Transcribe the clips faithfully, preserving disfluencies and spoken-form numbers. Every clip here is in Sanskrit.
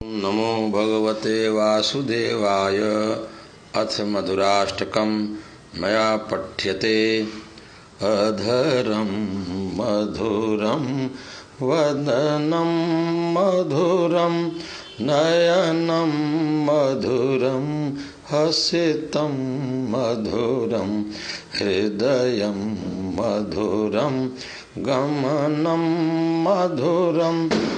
नमो भगवते वासुदेवाय। अथ मधुराष्टकं मया पठ्यते। अधरं मधुरं वदनं मधुरं नयनं मधुरं हसितं मधुरं हृदयं मधुरं गमनं मधुरं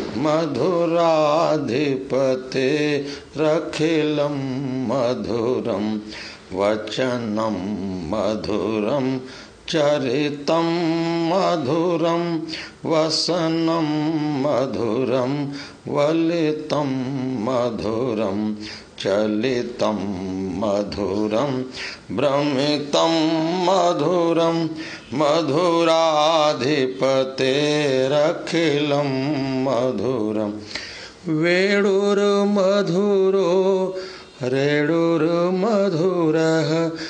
मधुराधिपतेरखिलं मधुरं वचनं मधुरं चरितं मधुरं वसनं मधुरं वलितं मधुरं चलितं मधुरं भ्रमितं मधुरं मधुराधिपतेरखिलं मधुरं वेणुर्मधुरो रेणुर्मधुरः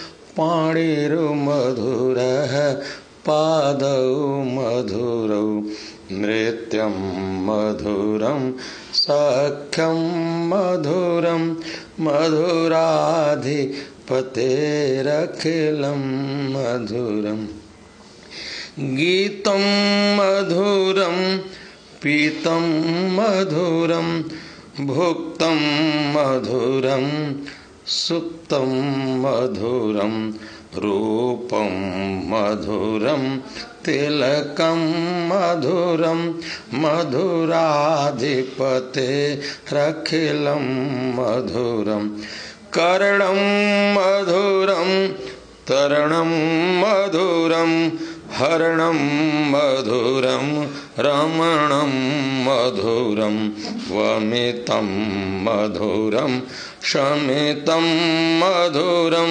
पाणिर्मधुरः पादौ मधुरौ नृत्यं मधुरं सख्यं मधुरं मधुराधिपतेरखिलं मधुरं गीतं मधुरं पीतं मधुरं भुक्तं मधुरं सुप्तं मधुरं रूपं मधुरं तिलकं मधुरं मधुराधिपतेरखिलं मधुरं कर्णं मधुरं तरणं मधुरं हरणं मधुरं रमणं मधुरं वमितं मधुरं शमितं मधुरं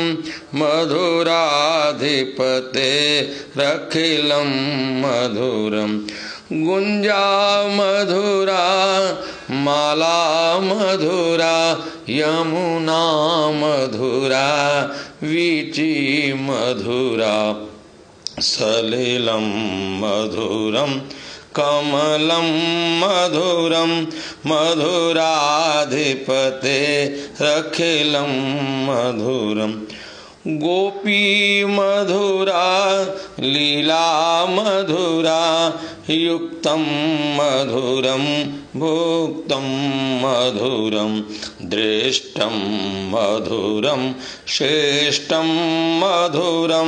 मधुराधिपतेरखिलं मधुरं गुञ्जा मधुरा माला मधुरा यमुना मधुरा वीची मधुरा सलिलं मधुरं कमलं मधुरं मधुराधिपतेरखिलं मधुरं गोपी मधुरा लीला मधुरा युक्तं मधुरं भुक्तं मधुरं दृष्टं मधुरं श्रेष्ठं मधुरं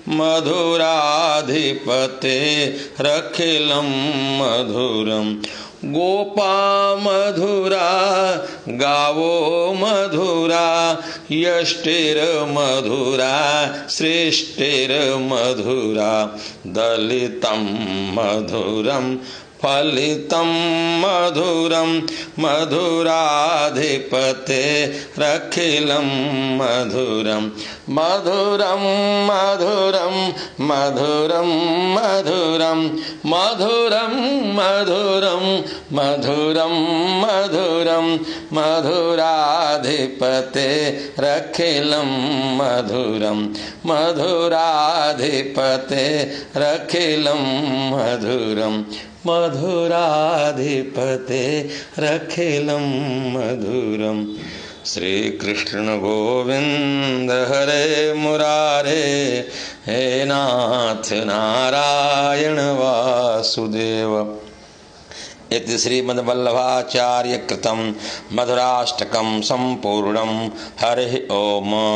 मधुराधिपतेरखिलं मधुरं गोपा मधुरा गावो मधुरा यष्टिर्मधुरा सृष्टिर्मधुरा दलितं मधुरं फलितं मधुरं मधुराधिपतेरखिलं मधुरं मधुरं मधुरं मधुरं मधुरं मधुरं मधुरं मधुरं मधुरं मधुराधिपतेरखिलं मधुरं मधुराधिपतेरखिलं मधुरं मधुराधिपतेरखिलं मधुरं श्री कृष्ण गोविंद हरे मुरारे हे नाथ नारायण वासुदेव। इति श्रीमद्वल्लभाचार्य कृतं मधुराष्टकं सम्पूर्णं। हरि ओम।